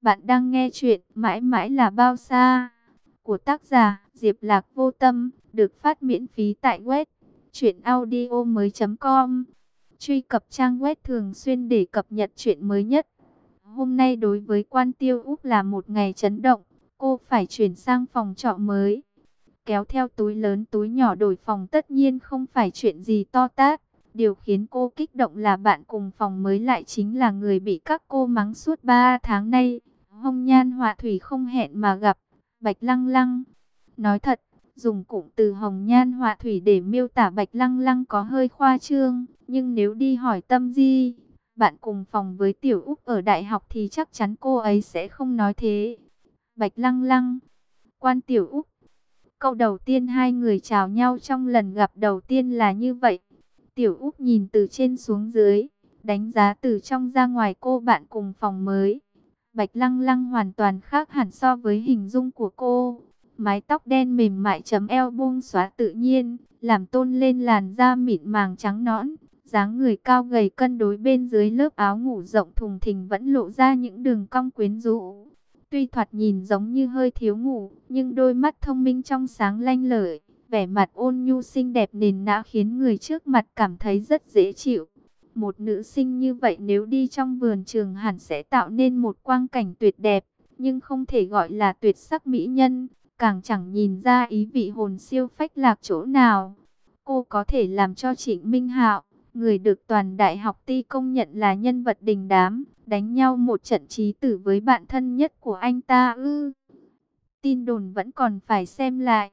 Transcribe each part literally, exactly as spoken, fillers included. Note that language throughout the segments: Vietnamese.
Bạn đang nghe chuyện Mãi mãi là bao xa của tác giả Diệp Lạc Vô Tâm, được phát miễn phí tại web truyện audio mới chấm com. Truy cập trang web thường xuyên để cập nhật chuyện mới nhất. Hôm nay đối với Quan Tiêu Úc là một ngày chấn động, cô phải chuyển sang phòng trọ mới. Kéo theo túi lớn túi nhỏ đổi phòng tất nhiên không phải chuyện gì to tát. Điều khiến cô kích động là bạn cùng phòng mới lại chính là người bị các cô mắng suốt ba tháng nay. Hồng Nhan Họa Thủy không hẹn mà gặp, Bạch Lăng Lăng. Nói thật, dùng cụm từ Hồng Nhan Họa Thủy để miêu tả Bạch Lăng Lăng có hơi khoa trương. Nhưng nếu đi hỏi Tâm Di, bạn cùng phòng với Tiểu Úc ở đại học thì chắc chắn cô ấy sẽ không nói thế. Bạch Lăng Lăng, Quan Tiểu Úc. Câu đầu tiên hai người chào nhau trong lần gặp đầu tiên là như vậy. Tiểu Úc nhìn từ trên xuống dưới, đánh giá từ trong ra ngoài cô bạn cùng phòng mới. Bạch Lăng Lăng hoàn toàn khác hẳn so với hình dung của cô. Mái tóc đen mềm mại chấm eo buông xõa tự nhiên, làm tôn lên làn da mịn màng trắng nõn. Dáng người cao gầy cân đối bên dưới lớp áo ngủ rộng thùng thình vẫn lộ ra những đường cong quyến rũ. Tuy thoạt nhìn giống như hơi thiếu ngủ, nhưng đôi mắt thông minh trong sáng lanh lợi, vẻ mặt ôn nhu xinh đẹp nền nã khiến người trước mặt cảm thấy rất dễ chịu. Một nữ sinh như vậy nếu đi trong vườn trường hẳn sẽ tạo nên một quang cảnh tuyệt đẹp, nhưng không thể gọi là tuyệt sắc mỹ nhân, càng chẳng nhìn ra ý vị hồn siêu phách lạc chỗ nào. Cô có thể làm cho Trịnh Minh Hạo, người được toàn đại học Ti công nhận là nhân vật đình đám, đánh nhau một trận chí tử với bạn thân nhất của anh ta ư? Tin đồn vẫn còn phải xem lại.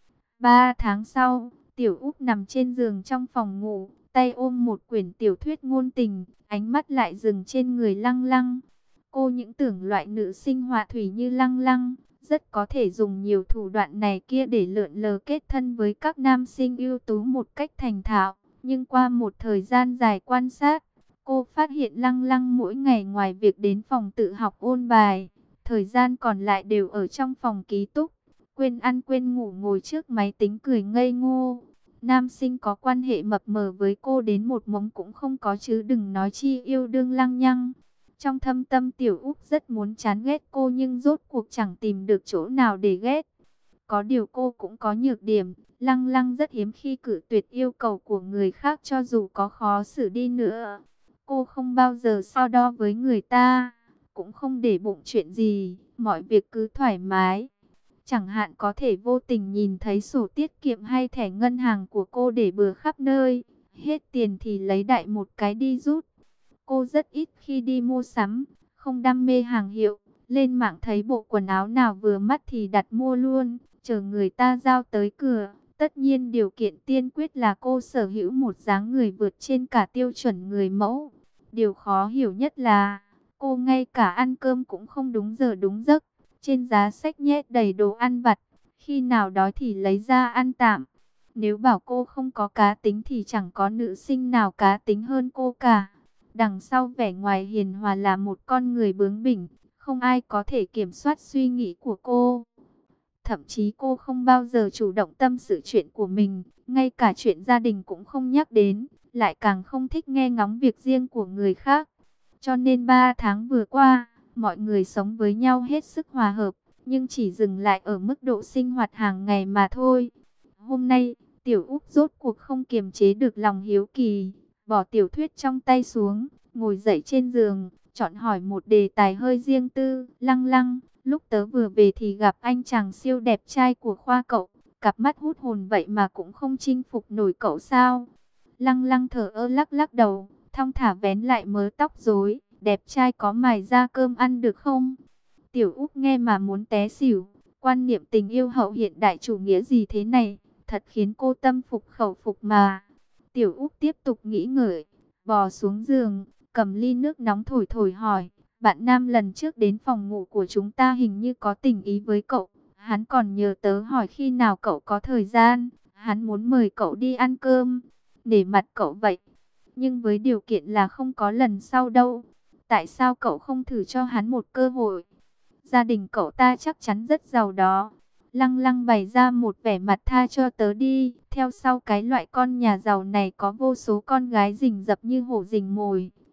Ba tháng sau, Tiểu Úc nằm trên giường trong phòng ngủ, tay ôm một quyển tiểu thuyết ngôn tình, ánh mắt lại dừng trên người Lăng Lăng. Cô những tưởng loại nữ sinh họa thủy như Lăng Lăng, rất có thể dùng nhiều thủ đoạn này kia để lượn lờ kết thân với các nam sinh ưu tú một cách thành thạo. Nhưng qua một thời gian dài quan sát, cô phát hiện Lăng Lăng mỗi ngày ngoài việc đến phòng tự học ôn bài, thời gian còn lại đều ở trong phòng ký túc, quên ăn quên ngủ ngồi trước máy tính cười ngây ngô. Nam sinh có quan hệ mập mờ với cô đến một mống cũng không có chứ đừng nói chi yêu đương lăng nhăng. Trong thâm tâm Tiểu Úc rất muốn chán ghét cô nhưng rốt cuộc chẳng tìm được chỗ nào để ghét. Có điều cô cũng có nhược điểm, Lăng Lăng rất hiếm khi cự tuyệt yêu cầu của người khác cho dù có khó xử đi nữa. Cô không bao giờ so đo với người ta, cũng không để bụng chuyện gì, mọi việc cứ thoải mái. Chẳng hạn có thể vô tình nhìn thấy sổ tiết kiệm hay thẻ ngân hàng của cô để bừa khắp nơi, hết tiền thì lấy đại một cái đi rút. Cô rất ít khi đi mua sắm, không đam mê hàng hiệu, lên mạng thấy bộ quần áo nào vừa mắt thì đặt mua luôn, chờ người ta giao tới cửa. Tất nhiên điều kiện tiên quyết là cô sở hữu một dáng người vượt trên cả tiêu chuẩn người mẫu. Điều khó hiểu nhất là cô ngay cả ăn cơm cũng không đúng giờ đúng giấc. Trên giá sách nhét đầy đồ ăn vặt, khi nào đói thì lấy ra ăn tạm. Nếu bảo cô không có cá tính thì chẳng có nữ sinh nào cá tính hơn cô cả. Đằng sau vẻ ngoài hiền hòa là một con người bướng bỉnh, không ai có thể kiểm soát suy nghĩ của cô. Thậm chí cô không bao giờ chủ động tâm sự chuyện của mình, ngay cả chuyện gia đình cũng không nhắc đến, lại càng không thích nghe ngóng việc riêng của người khác. Cho nên ba tháng vừa qua, mọi người sống với nhau hết sức hòa hợp, nhưng chỉ dừng lại ở mức độ sinh hoạt hàng ngày mà thôi. Hôm nay, Tiểu Úc rốt cuộc không kiềm chế được lòng hiếu kỳ, bỏ tiểu thuyết trong tay xuống, ngồi dậy trên giường, chọn hỏi một đề tài hơi riêng tư. Lăng Lăng, lúc tớ vừa về thì gặp anh chàng siêu đẹp trai của khoa cậu, cặp mắt hút hồn vậy mà cũng không chinh phục nổi cậu sao? Lăng Lăng thở ơ lắc lắc đầu, thong thả vén lại mớ tóc rối. Đẹp trai có mài ra cơm ăn được không? Tiểu Úc nghe mà muốn té xỉu. Quan niệm tình yêu hậu hiện đại chủ nghĩa gì thế này? Thật khiến cô tâm phục khẩu phục mà. Tiểu Úc tiếp tục nghĩ ngợi, bò xuống giường, cầm ly nước nóng thổi thổi hỏi. Bạn nam lần trước đến phòng ngủ của chúng ta hình như có tình ý với cậu. Hắn còn nhờ tớ hỏi khi nào cậu có thời gian. Hắn muốn mời cậu đi ăn cơm. Nể mặt cậu vậy. Nhưng với điều kiện là không có lần sau đâu. Tại sao cậu không thử cho hắn một cơ hội? Gia đình cậu ta chắc chắn rất giàu đó. Lăng Lăng bày ra một vẻ mặt tha cho tớ đi. Theo sau cái loại con nhà giàu này có vô số con gái rình rập như hổ rình mồi.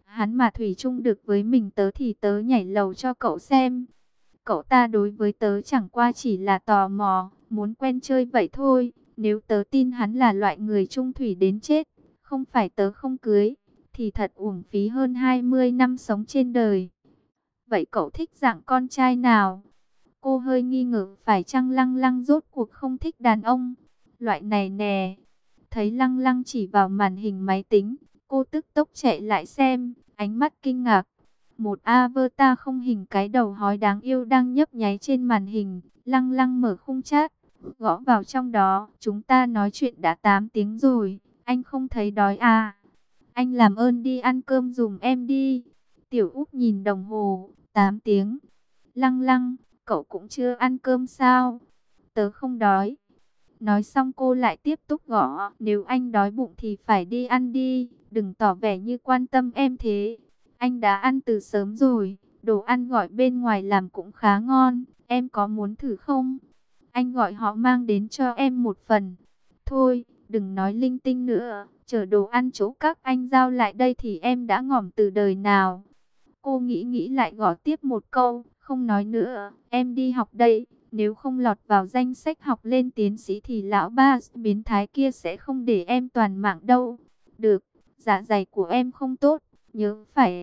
Hắn mà thủy chung được với mình tớ thì tớ nhảy lầu cho cậu xem. Cậu ta đối với tớ chẳng qua chỉ là tò mò, muốn quen chơi vậy thôi. Nếu tớ tin hắn là loại người chung thủy đến chết, không phải tớ không cưới, thì thật uổng phí hơn hai mươi năm sống trên đời. Vậy cậu thích dạng con trai nào? Cô hơi nghi ngờ phải chăng Lăng Lăng rốt cuộc không thích đàn ông. Loại này nè. Thấy Lăng Lăng chỉ vào màn hình máy tính, cô tức tốc chạy lại xem, ánh mắt kinh ngạc. Một avatar không hình cái đầu hói đáng yêu đang nhấp nháy trên màn hình. Lăng Lăng mở khung chat, gõ vào trong đó. Chúng ta nói chuyện đã tám tiếng rồi, anh không thấy đói à? Anh làm ơn đi ăn cơm giùm em đi. Tiểu Úc nhìn đồng hồ, tám tiếng. Lăng Lăng, cậu cũng chưa ăn cơm sao? Tớ không đói. Nói xong cô lại tiếp tục gõ. Nếu anh đói bụng thì phải đi ăn đi. Đừng tỏ vẻ như quan tâm em thế. Anh đã ăn từ sớm rồi. Đồ ăn gọi bên ngoài làm cũng khá ngon. Em có muốn thử không? Anh gọi họ mang đến cho em một phần. Thôi, đừng nói linh tinh nữa. Chờ đồ ăn chỗ các anh giao lại đây thì em đã ngỏm từ đời nào. Cô nghĩ nghĩ lại gõ tiếp một câu. Không nói nữa, em đi học đây. Nếu không lọt vào danh sách học lên tiến sĩ thì lão ba biến thái kia sẽ không để em toàn mạng đâu. Được, dạ dày của em không tốt, nhớ phải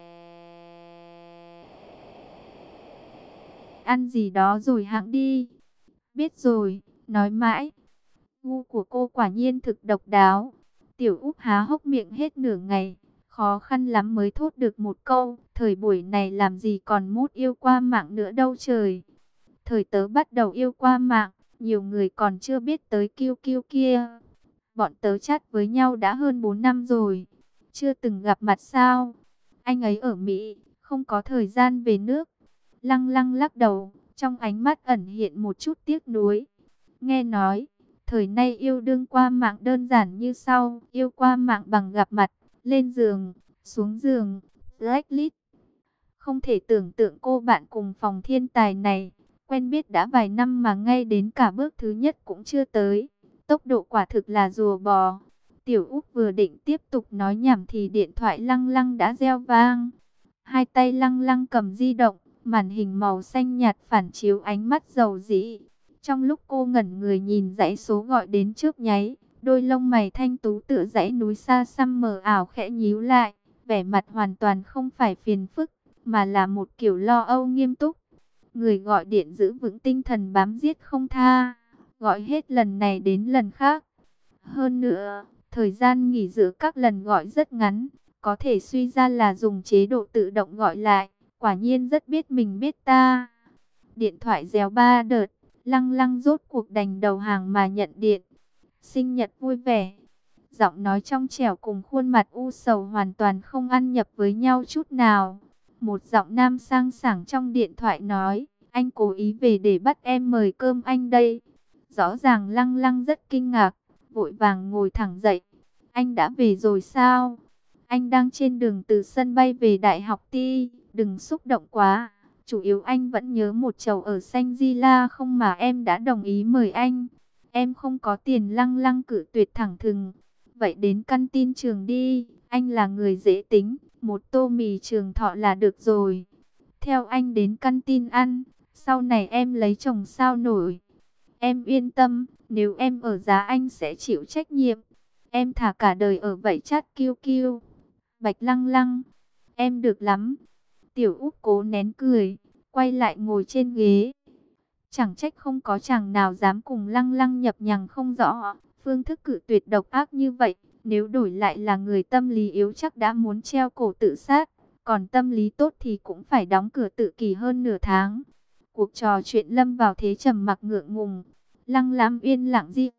ăn gì đó rồi hãng đi. Biết rồi, nói mãi. Gu của cô quả nhiên thực độc đáo. Tiểu Úc há hốc miệng hết nửa ngày, khó khăn lắm mới thốt được một câu. Thời buổi này làm gì còn mốt yêu qua mạng nữa đâu trời. Thời tớ bắt đầu yêu qua mạng, nhiều người còn chưa biết tới kiu kiu kia. Bọn tớ chat với nhau đã hơn bốn năm rồi, chưa từng gặp mặt sao? Anh ấy ở Mỹ, không có thời gian về nước. Lăng Lăng lắc đầu, trong ánh mắt ẩn hiện một chút tiếc nuối. Nghe nói, thời nay yêu đương qua mạng đơn giản như sau: yêu qua mạng bằng gặp mặt, lên giường, xuống giường, blacklist. Không thể tưởng tượng cô bạn cùng phòng thiên tài này, quen biết đã vài năm mà ngay đến cả bước thứ nhất cũng chưa tới. Tốc độ quả thực là rùa bò. Tiểu Úc vừa định tiếp tục nói nhảm thì điện thoại Lăng Lăng đã reo vang. Hai tay Lăng Lăng cầm di động, màn hình màu xanh nhạt phản chiếu ánh mắt dầu dĩ. Trong lúc cô ngẩn người nhìn dãy số gọi đến trước nháy, đôi lông mày thanh tú tựa dãy núi xa xăm mờ ảo khẽ nhíu lại, vẻ mặt hoàn toàn không phải phiền phức, mà là một kiểu lo âu nghiêm túc. Người gọi điện giữ vững tinh thần bám giết không tha, gọi hết lần này đến lần khác. Hơn nữa, thời gian nghỉ giữa các lần gọi rất ngắn, có thể suy ra là dùng chế độ tự động gọi lại. Quả nhiên rất biết mình biết ta. Điện thoại réo ba đợt, Lăng Lăng rốt cuộc đành đầu hàng mà nhận điện. Sinh nhật vui vẻ. Giọng nói trong trẻo cùng khuôn mặt u sầu hoàn toàn không ăn nhập với nhau chút nào. Một giọng nam sang sảng trong điện thoại nói, anh cố ý về để bắt em mời cơm anh đây. Rõ ràng Lăng Lăng rất kinh ngạc, vội vàng ngồi thẳng dậy. Anh đã về rồi sao? Anh đang trên đường từ sân bay về Đại học Ti, đừng xúc động quá. Chủ yếu anh vẫn nhớ một chầu ở Xanh Di La không mà em đã đồng ý mời anh. Em không có tiền. Lăng Lăng cự tuyệt thẳng thừng. Vậy đến căn tin trường đi, anh là người dễ tính, một tô mì Trường Thọ là được rồi. Theo anh đến căn tin ăn, sau này em lấy chồng sao nổi. Em yên tâm, nếu em ở giá anh sẽ chịu trách nhiệm. Em thả cả đời ở vậy chát kiêu kiêu. Bạch Lăng Lăng, em được lắm. Tiểu Úc cố nén cười, quay lại ngồi trên ghế. Chẳng trách không có chàng nào dám cùng Lăng Lăng nhập nhằng không rõ. Phương thức cự tuyệt độc ác như vậy, nếu đổi lại là người tâm lý yếu chắc đã muốn treo cổ tự sát. Còn tâm lý tốt thì cũng phải đóng cửa tự kỷ hơn nửa tháng. Cuộc trò chuyện lâm vào thế trầm mặc ngượng ngùng. Lăng Lam yên lặng di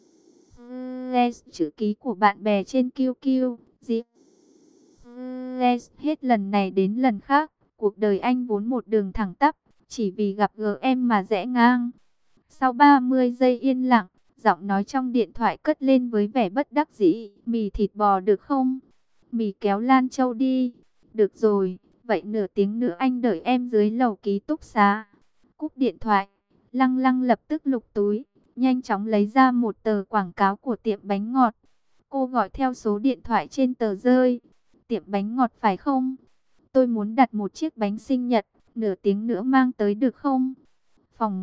chữ ký của bạn bè trên kiu kiu. Di hết lần này đến lần khác, cuộc đời anh vốn một đường thẳng tắp, chỉ vì gặp gỡ em mà rẽ ngang. Sau ba mươi giây yên lặng, giọng nói trong điện thoại cất lên với vẻ bất đắc dĩ. Mì thịt bò được không? Mì kéo Lan Châu đi. Được rồi, vậy nửa tiếng nữa anh đợi em dưới lầu ký túc xá. Cúp điện thoại, Lăng Lăng lập tức lục túi, nhanh chóng lấy ra một tờ quảng cáo của tiệm bánh ngọt. Cô gọi theo số điện thoại trên tờ rơi. Tiệm bánh ngọt phải không? Tôi muốn đặt một chiếc bánh sinh nhật, nửa tiếng nữa mang tới được không? Phòng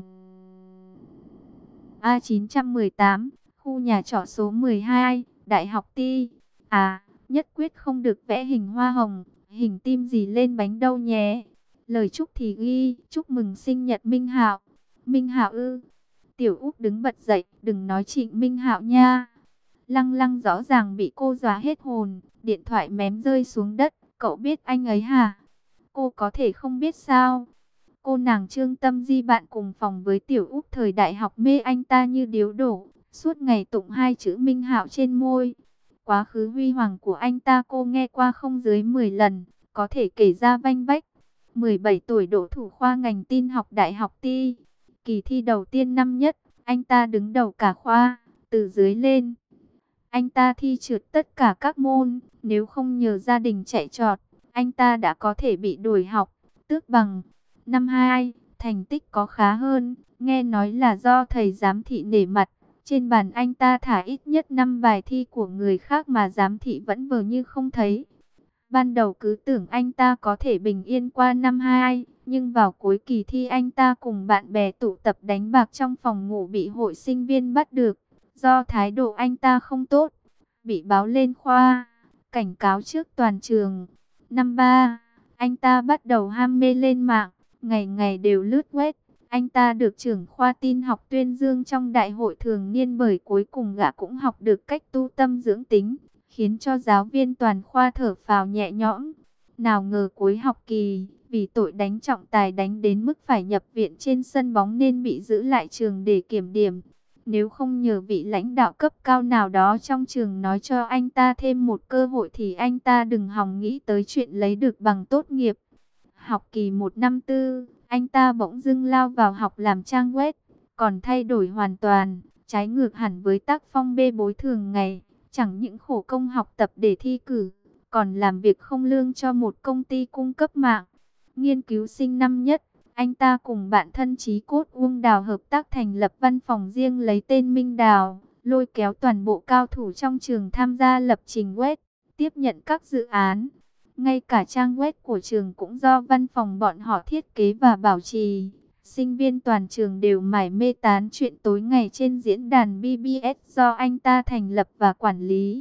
A chín một tám, khu nhà trọ số mười hai, Đại học Ti. À, nhất quyết không được vẽ hình hoa hồng, hình tim gì lên bánh đâu nhé. Lời chúc thì ghi, chúc mừng sinh nhật Minh Hạo. Minh Hạo ư? Tiểu Úc đứng bật dậy, đừng nói Trịnh Minh Hạo nha. Lăng Lăng rõ ràng bị cô dọa hết hồn, điện thoại mém rơi xuống đất. Cậu biết anh ấy hả? Cô có thể không biết sao? Cô nàng Trương Tâm Di bạn cùng phòng với Tiểu Úc thời đại học mê anh ta như điếu đổ, suốt ngày tụng hai chữ Minh Hạo trên môi. Quá khứ huy hoàng của anh ta cô nghe qua không dưới mười lần, có thể kể ra vanh vách. mười bảy tuổi đỗ thủ khoa ngành tin học Đại học Ti. Kỳ thi đầu tiên năm nhất, anh ta đứng đầu cả khoa, từ dưới lên. Anh ta thi trượt tất cả các môn, nếu không nhờ gia đình chạy trọt, anh ta đã có thể bị đuổi học, tước bằng. Năm hai, thành tích có khá hơn, nghe nói là do thầy giám thị nể mặt. Trên bàn anh ta thả ít nhất năm bài thi của người khác mà giám thị vẫn vờ như không thấy. Ban đầu cứ tưởng anh ta có thể bình yên qua năm hai, nhưng vào cuối kỳ thi anh ta cùng bạn bè tụ tập đánh bạc trong phòng ngủ bị hội sinh viên bắt được. Do thái độ anh ta không tốt, bị báo lên khoa, cảnh cáo trước toàn trường. Năm ba, anh ta bắt đầu ham mê lên mạng, ngày ngày đều lướt web. Anh ta được trưởng khoa tin học tuyên dương trong đại hội thường niên bởi cuối cùng gã cũng học được cách tu tâm dưỡng tính, khiến cho giáo viên toàn khoa thở phào nhẹ nhõm. Nào ngờ cuối học kỳ, vì tội đánh trọng tài đánh đến mức phải nhập viện trên sân bóng nên bị giữ lại trường để kiểm điểm. Nếu không nhờ vị lãnh đạo cấp cao nào đó trong trường nói cho anh ta thêm một cơ hội thì anh ta đừng hòng nghĩ tới chuyện lấy được bằng tốt nghiệp. Học kỳ một năm tư, anh ta bỗng dưng lao vào học làm trang web, còn thay đổi hoàn toàn, trái ngược hẳn với tác phong bê bối thường ngày. Chẳng những khổ công học tập để thi cử, còn làm việc không lương cho một công ty cung cấp mạng. Nghiên cứu sinh năm nhất, anh ta cùng bạn thân chí cốt Uông Đào hợp tác thành lập văn phòng riêng lấy tên Minh Đào, lôi kéo toàn bộ cao thủ trong trường tham gia lập trình web, tiếp nhận các dự án. Ngay cả trang web của trường cũng do văn phòng bọn họ thiết kế và bảo trì. Sinh viên toàn trường đều mải mê tán chuyện tối ngày trên diễn đàn B B S do anh ta thành lập và quản lý.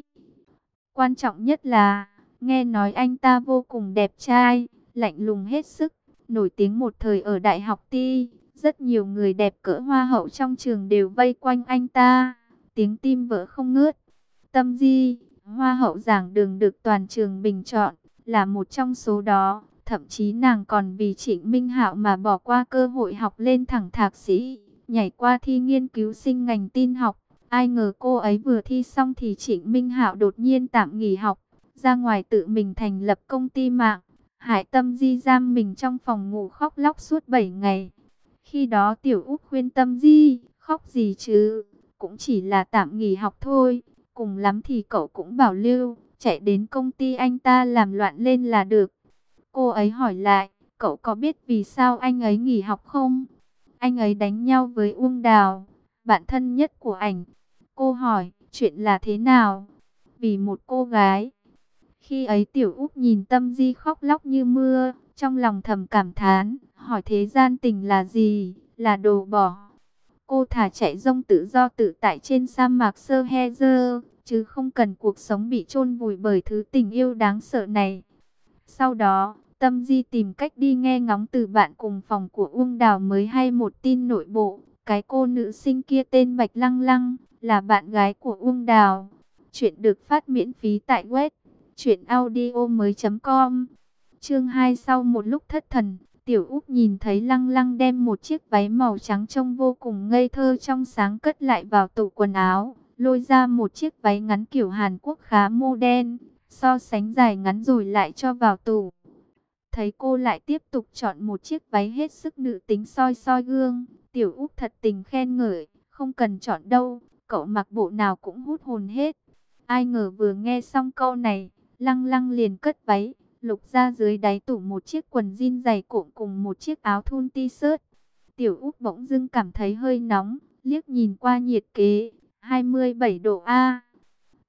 Quan trọng nhất là, nghe nói anh ta vô cùng đẹp trai, lạnh lùng hết sức, nổi tiếng một thời ở Đại học Ti. Rất nhiều người đẹp cỡ hoa hậu trong trường đều vây quanh anh ta, tiếng tim vỡ không ngớt. Tâm Di, hoa hậu giảng đường được toàn trường bình chọn, là một trong số đó. Thậm chí nàng còn vì Trịnh Minh Hạo mà bỏ qua cơ hội học lên thẳng thạc sĩ, nhảy qua thi nghiên cứu sinh ngành tin học. Ai ngờ cô ấy vừa thi xong thì Trịnh Minh Hạo đột nhiên tạm nghỉ học, ra ngoài tự mình thành lập công ty mạng. Hải Tâm Di giam mình trong phòng ngủ khóc lóc suốt bảy ngày. Khi đó Tiểu Úc khuyên Tâm Di, khóc gì chứ, cũng chỉ là tạm nghỉ học thôi, cùng lắm thì cậu cũng bảo lưu, chạy đến công ty anh ta làm loạn lên là được. Cô ấy hỏi lại, cậu có biết vì sao anh ấy nghỉ học không? Anh ấy đánh nhau với Uông Đào, bạn thân nhất của ảnh. Cô hỏi, chuyện là thế nào? Vì một cô gái. Khi ấy Tiểu Úc nhìn Tâm Di khóc lóc như mưa, trong lòng thầm cảm thán, hỏi thế gian tình là gì? Là đồ bỏ. Cô thả chạy rông tự do tự tại trên sa mạc Sahel, chứ không cần cuộc sống bị chôn vùi bởi thứ tình yêu đáng sợ này. Sau đó, Tâm Di tìm cách đi nghe ngóng từ bạn cùng phòng của Uông Đào mới hay một tin nội bộ. Cái cô nữ sinh kia tên Bạch Lăng Lăng, là bạn gái của Uông Đào. Chuyện được phát miễn phí tại web truyện audio mới chấm com. Chương hai. Sau một lúc thất thần, Tiểu Úc nhìn thấy Lăng Lăng đem một chiếc váy màu trắng trông vô cùng ngây thơ trong sáng cất lại vào tủ quần áo, lôi ra một chiếc váy ngắn kiểu Hàn Quốc khá modern, so sánh dài ngắn rồi lại cho vào tủ. Thấy cô lại tiếp tục chọn một chiếc váy hết sức nữ tính soi soi gương, Tiểu Úc thật tình khen ngợi, không cần chọn đâu, cậu mặc bộ nào cũng hút hồn hết. Ai ngờ vừa nghe xong câu này, Lăng Lăng liền cất váy, lục ra dưới đáy tủ một chiếc quần jean dày cộm cùng một chiếc áo thun t-shirt. Tiểu Úc bỗng dưng cảm thấy hơi nóng, liếc nhìn qua nhiệt kế, hai mươi bảy độ A.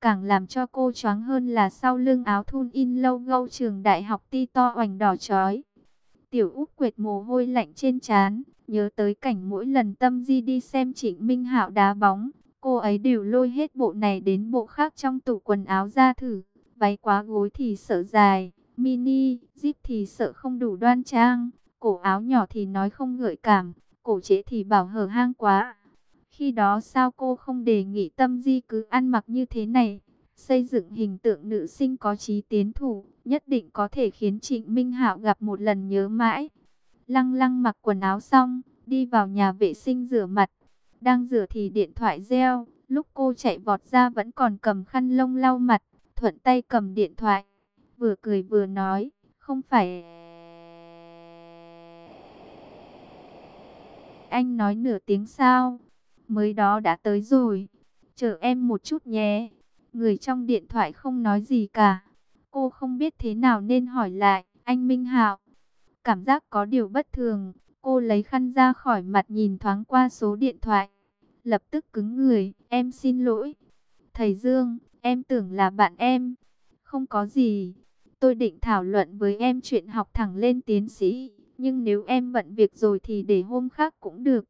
Càng làm cho cô choáng hơn là sau lưng áo thun in logo trường đại học ti to oành đỏ chói. Tiểu Úc quệt mồ hôi lạnh trên trán, nhớ tới cảnh mỗi lần Tâm Di đi xem Trịnh Minh Hạo đá bóng, cô ấy đều lôi hết bộ này đến bộ khác trong tủ quần áo ra thử. Váy quá gối thì sợ dài, mini, zip thì sợ không đủ đoan trang, cổ áo nhỏ thì nói không gợi cảm, cổ trễ thì bảo hở hang quá. Khi đó sao cô không đề nghị Tâm Di cứ ăn mặc như thế này, xây dựng hình tượng nữ sinh có chí tiến thủ, nhất định có thể khiến Trịnh Minh Hạo gặp một lần nhớ mãi. Lăng Lăng mặc quần áo xong, đi vào nhà vệ sinh rửa mặt. Đang rửa thì điện thoại reo, lúc cô chạy vọt ra vẫn còn cầm khăn lông lau mặt, thuận tay cầm điện thoại, vừa cười vừa nói, không phải anh nói nửa tiếng sao? Mới đó đã tới rồi, chờ em một chút nhé. Người trong điện thoại không nói gì cả. Cô không biết thế nào nên hỏi lại, anh Minh Hạo. Cảm giác có điều bất thường, cô lấy khăn ra khỏi mặt nhìn thoáng qua số điện thoại. Lập tức cứng người, em xin lỗi. Thầy Dương, em tưởng là bạn em. Không có gì, tôi định thảo luận với em chuyện học thẳng lên tiến sĩ. Nhưng nếu em bận việc rồi thì để hôm khác cũng được.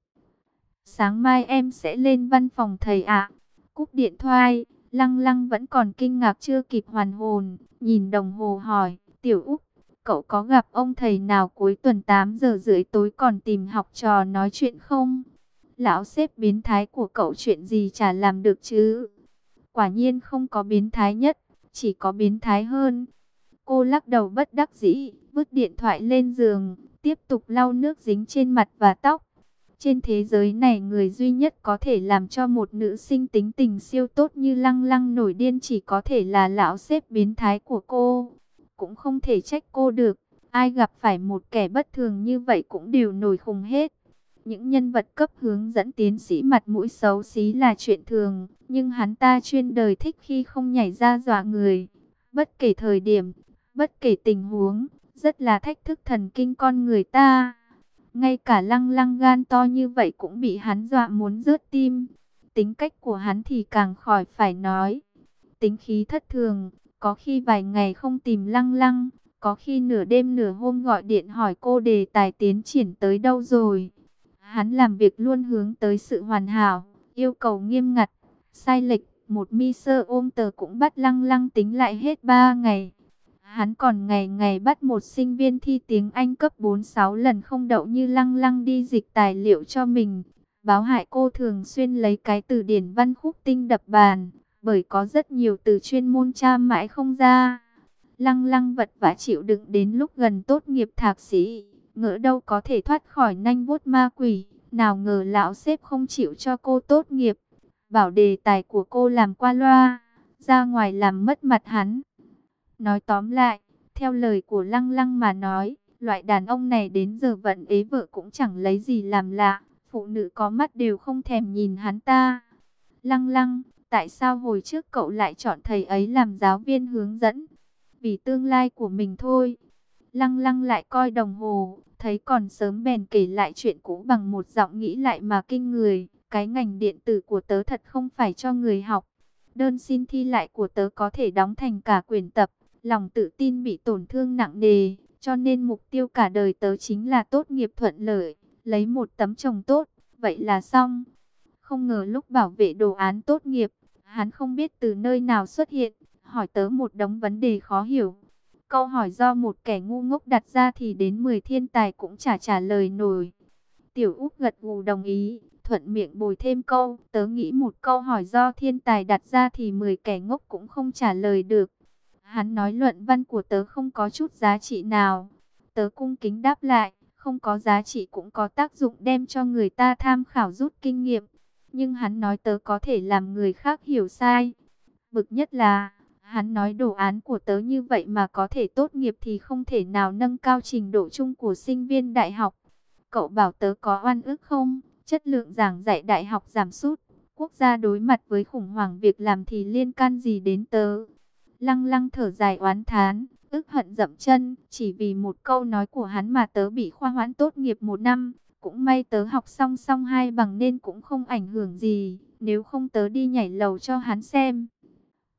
Sáng mai em sẽ lên văn phòng thầy ạ. Cúp điện thoại, Lăng Lăng vẫn còn kinh ngạc chưa kịp hoàn hồn, nhìn đồng hồ hỏi, Tiểu Úc, cậu có gặp ông thầy nào cuối tuần tám giờ rưỡi tối còn tìm học trò nói chuyện không? Lão sếp biến thái của cậu chuyện gì chả làm được chứ? Quả nhiên không có biến thái nhất, chỉ có biến thái hơn. Cô lắc đầu bất đắc dĩ, vứt điện thoại lên giường, tiếp tục lau nước dính trên mặt và tóc. Trên thế giới này người duy nhất có thể làm cho một nữ sinh tính tình siêu tốt như Lăng Lăng nổi điên chỉ có thể là lão sếp biến thái của cô. Cũng không thể trách cô được, ai gặp phải một kẻ bất thường như vậy cũng đều nổi khùng hết. Những nhân vật cấp hướng dẫn tiến sĩ mặt mũi xấu xí là chuyện thường, nhưng hắn ta chuyên đời thích khi không nhảy ra dọa người. Bất kể thời điểm, bất kể tình huống, rất là thách thức thần kinh con người ta. Ngay cả Lăng Lăng gan to như vậy cũng bị hắn dọa muốn rớt tim. Tính cách của hắn thì càng khỏi phải nói. Tính khí thất thường, có khi vài ngày không tìm Lăng Lăng, có khi nửa đêm nửa hôm gọi điện hỏi cô đề tài tiến triển tới đâu rồi. Hắn làm việc luôn hướng tới sự hoàn hảo, yêu cầu nghiêm ngặt, sai lệch, một mi sơ ôm tờ cũng bắt Lăng Lăng tính lại hết ba ngày. Hắn còn ngày ngày bắt một sinh viên thi tiếng Anh cấp bốn sáu lần không đậu như Lăng Lăng đi dịch tài liệu cho mình. Báo hại cô thường xuyên lấy cái từ điển văn khúc tinh đập bàn, bởi có rất nhiều từ chuyên môn tra mãi không ra. Lăng Lăng vật vã chịu đựng đến lúc gần tốt nghiệp thạc sĩ, ngỡ đâu có thể thoát khỏi nanh vuốt ma quỷ. Nào ngờ lão sếp không chịu cho cô tốt nghiệp, bảo đề tài của cô làm qua loa, ra ngoài làm mất mặt hắn. Nói tóm lại, theo lời của Lăng Lăng mà nói, loại đàn ông này đến giờ vẫn ế vợ cũng chẳng lấy gì làm lạ, phụ nữ có mắt đều không thèm nhìn hắn ta. Lăng Lăng, tại sao hồi trước cậu lại chọn thầy ấy làm giáo viên hướng dẫn? Vì tương lai của mình thôi. Lăng Lăng lại coi đồng hồ, thấy còn sớm bèn kể lại chuyện cũ bằng một giọng nghĩ lại mà kinh người. Cái ngành điện tử của tớ thật không phải cho người học. Đơn xin thi lại của tớ có thể đóng thành cả quyển tập. Lòng tự tin bị tổn thương nặng nề, cho nên mục tiêu cả đời tớ chính là tốt nghiệp thuận lợi, lấy một tấm chồng tốt, vậy là xong. Không ngờ lúc bảo vệ đồ án tốt nghiệp, hắn không biết từ nơi nào xuất hiện, hỏi tớ một đống vấn đề khó hiểu. Câu hỏi do một kẻ ngu ngốc đặt ra thì đến mười thiên tài cũng chả trả lời nổi. Tiểu Úc gật gù đồng ý, thuận miệng bồi thêm câu, tớ nghĩ một câu hỏi do thiên tài đặt ra thì mười kẻ ngốc cũng không trả lời được. Hắn nói luận văn của tớ không có chút giá trị nào. Tớ cung kính đáp lại, không có giá trị cũng có tác dụng đem cho người ta tham khảo rút kinh nghiệm. Nhưng hắn nói tớ có thể làm người khác hiểu sai. Bực nhất là, hắn nói đồ án của tớ như vậy mà có thể tốt nghiệp thì không thể nào nâng cao trình độ chung của sinh viên đại học. Cậu bảo tớ có oan ức không? Chất lượng giảng dạy đại học giảm sút. Quốc gia đối mặt với khủng hoảng việc làm thì liên can gì đến tớ? Lăng Lăng thở dài oán thán, ức hận dậm chân, chỉ vì một câu nói của hắn mà tớ bị khoa hoãn tốt nghiệp một năm. Cũng may tớ học song song hai bằng nên cũng không ảnh hưởng gì, nếu không tớ đi nhảy lầu cho hắn xem.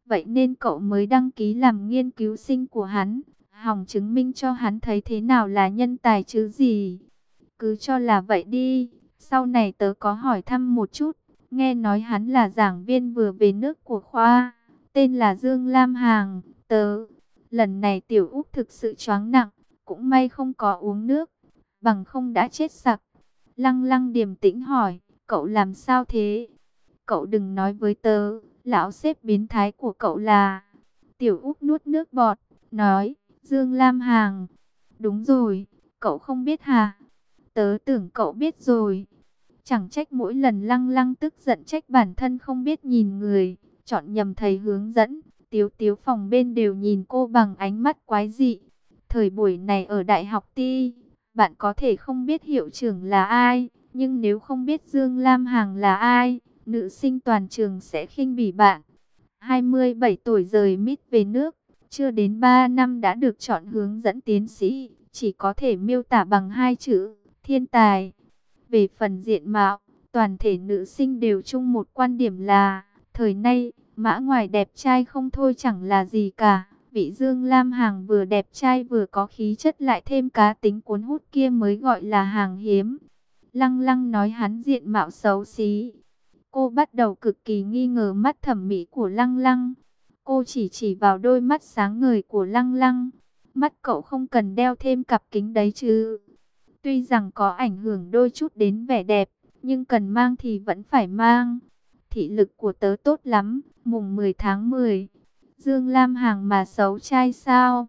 Vậy nên cậu mới đăng ký làm nghiên cứu sinh của hắn, hòng chứng minh cho hắn thấy thế nào là nhân tài chứ gì. Cứ cho là vậy đi, sau này tớ có hỏi thăm một chút, nghe nói hắn là giảng viên vừa về nước của khoa, tên là Dương Lam Hằng. Tớ, lần này Tiểu Úc thực sự choáng nặng, cũng may không có uống nước, bằng không đã chết sặc. Lăng Lăng điềm tĩnh hỏi, cậu làm sao thế? Cậu đừng nói với tớ, lão sếp biến thái của cậu là... Tiểu Úc nuốt nước bọt, nói, Dương Lam Hằng. Đúng rồi, cậu không biết hả? Tớ tưởng cậu biết rồi. Chẳng trách mỗi lần Lăng Lăng tức giận trách bản thân không biết nhìn người, chọn nhầm thầy hướng dẫn. Tiếu tiếu phòng bên đều nhìn cô bằng ánh mắt quái dị. Thời buổi này ở Đại học Ti, bạn có thể không biết hiệu trưởng là ai, nhưng nếu không biết Dương Lam Hằng là ai, nữ sinh toàn trường sẽ khinh bỉ bạn. hai mươi bảy tuổi rời mít về nước, chưa đến ba năm đã được chọn hướng dẫn tiến sĩ, chỉ có thể miêu tả bằng hai chữ, thiên tài. Về phần diện mạo, toàn thể nữ sinh đều chung một quan điểm là, thời nay, mã ngoài đẹp trai không thôi chẳng là gì cả. Vị Dương Lam Hằng vừa đẹp trai vừa có khí chất lại thêm cá tính cuốn hút kia mới gọi là hàng hiếm. Lăng Lăng nói hắn diện mạo xấu xí. Cô bắt đầu cực kỳ nghi ngờ mắt thẩm mỹ của Lăng Lăng. Cô chỉ chỉ vào đôi mắt sáng ngời của Lăng Lăng. Mắt cậu không cần đeo thêm cặp kính đấy chứ. Tuy rằng có ảnh hưởng đôi chút đến vẻ đẹp, nhưng cần mang thì vẫn phải mang. Thị lực của tớ tốt lắm, mùng mười tháng mười. Dương Lam Hằng mà xấu trai sao?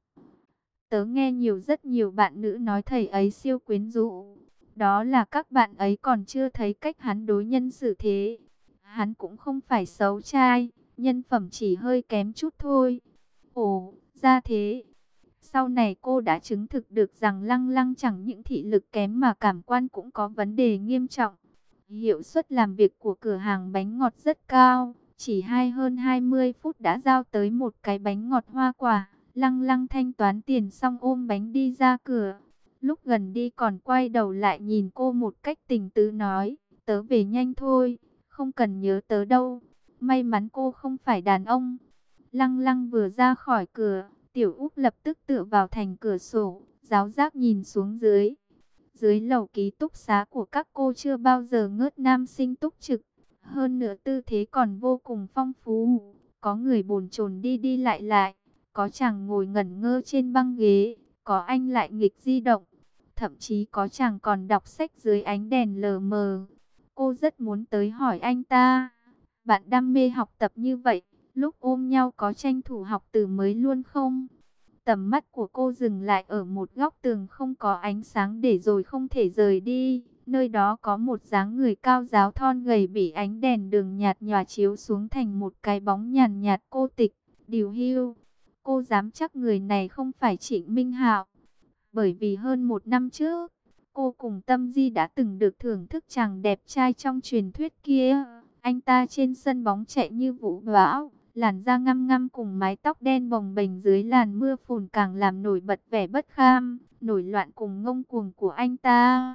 Tớ nghe nhiều rất nhiều bạn nữ nói thầy ấy siêu quyến rũ. Đó là các bạn ấy còn chưa thấy cách hắn đối nhân xử thế. Hắn cũng không phải xấu trai, nhân phẩm chỉ hơi kém chút thôi. Ồ, ra thế. Sau này cô đã chứng thực được rằng Lăng Lăng chẳng những thị lực kém mà cảm quan cũng có vấn đề nghiêm trọng. Hiệu suất làm việc của cửa hàng bánh ngọt rất cao. Chỉ hai hơn hai mươi phút đã giao tới một cái bánh ngọt hoa quả. Lăng Lăng thanh toán tiền xong ôm bánh đi ra cửa. Lúc gần đi còn quay đầu lại nhìn cô một cách tình tứ nói, tớ về nhanh thôi, không cần nhớ tớ đâu. May mắn cô không phải đàn ông. Lăng Lăng vừa ra khỏi cửa, Tiểu Úc lập tức tựa vào thành cửa sổ, giáo giác nhìn xuống dưới. Dưới lầu ký túc xá của các cô chưa bao giờ ngớt nam sinh túc trực. Hơn nữa tư thế còn vô cùng phong phú. Có người bồn chồn đi đi lại lại. Có chàng ngồi ngẩn ngơ trên băng ghế. Có anh lại nghịch di động. Thậm chí có chàng còn đọc sách dưới ánh đèn lờ mờ. Cô rất muốn tới hỏi anh ta. Bạn đam mê học tập như vậy, lúc ôm nhau có tranh thủ học từ mới luôn không? Tầm mắt của cô dừng lại ở một góc tường không có ánh sáng để rồi không thể rời đi. Nơi đó có một dáng người cao ráo thon gầy bị ánh đèn đường nhạt nhòa chiếu xuống thành một cái bóng nhàn nhạt cô tịch, điều hưu. Cô dám chắc người này không phải Trịnh Minh Hạo. Bởi vì hơn một năm trước, cô cùng Tâm Di đã từng được thưởng thức chàng đẹp trai trong truyền thuyết kia. Anh ta trên sân bóng chạy như vũ bão, làn da ngăm ngăm cùng mái tóc đen bồng bềnh dưới làn mưa phùn càng làm nổi bật vẻ bất kham, nổi loạn cùng ngông cuồng của anh ta.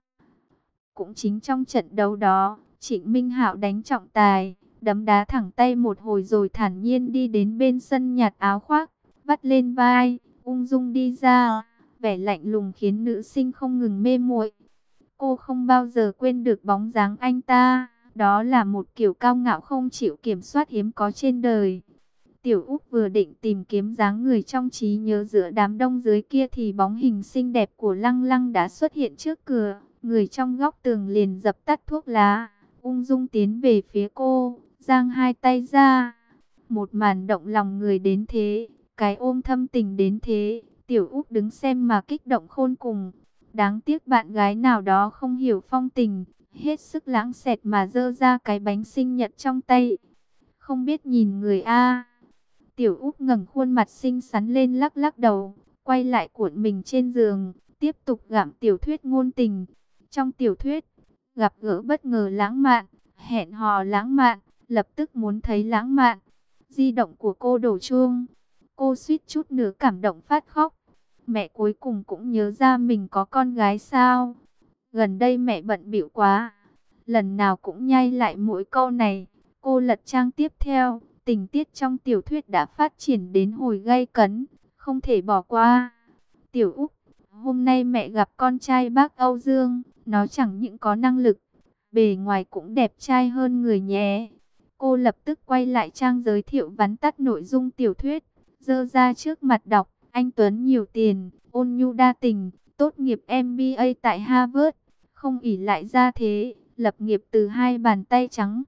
Cũng chính trong trận đấu đó, Trịnh Minh Hạo đánh trọng tài, đấm đá thẳng tay một hồi rồi thản nhiên đi đến bên sân nhặt áo khoác, vắt lên vai, ung dung đi ra, vẻ lạnh lùng khiến nữ sinh không ngừng mê muội. Cô không bao giờ quên được bóng dáng anh ta. Đó là một kiểu cao ngạo không chịu kiểm soát hiếm có trên đời. Tiểu Úc vừa định tìm kiếm dáng người trong trí nhớ giữa đám đông dưới kia thì bóng hình xinh đẹp của Lăng Lăng đã xuất hiện trước cửa. Người trong góc tường liền dập tắt thuốc lá, ung dung tiến về phía cô, giang hai tay ra. Một màn động lòng người đến thế, cái ôm thâm tình đến thế, Tiểu Úc đứng xem mà kích động khôn cùng. Đáng tiếc bạn gái nào đó không hiểu phong tình, hết sức lãng xẹt mà dơ ra cái bánh sinh nhật trong tay. Không biết nhìn người a. Tiểu Úc ngẩng khuôn mặt xinh xắn lên lắc lắc đầu, quay lại cuộn mình trên giường, tiếp tục gặm tiểu thuyết ngôn tình. Trong tiểu thuyết, gặp gỡ bất ngờ lãng mạn, hẹn hò lãng mạn, lập tức muốn thấy lãng mạn. Di động của cô đổ chuông, cô suýt chút nữa cảm động phát khóc. Mẹ cuối cùng cũng nhớ ra mình có con gái sao? Gần đây mẹ bận bịu quá, lần nào cũng nhai lại mỗi câu này. Cô lật trang tiếp theo, tình tiết trong tiểu thuyết đã phát triển đến hồi gay cấn, không thể bỏ qua. Tiểu Úc, hôm nay mẹ gặp con trai bác Âu Dương, nó chẳng những có năng lực, bề ngoài cũng đẹp trai hơn người nhé. Cô lập tức quay lại trang giới thiệu vắn tắt nội dung tiểu thuyết, dơ ra trước mặt đọc. Anh Tuấn nhiều tiền, ôn nhu đa tình, tốt nghiệp em bê a tại Harvard, không ỷ lại gia thế, lập nghiệp từ hai bàn tay trắng.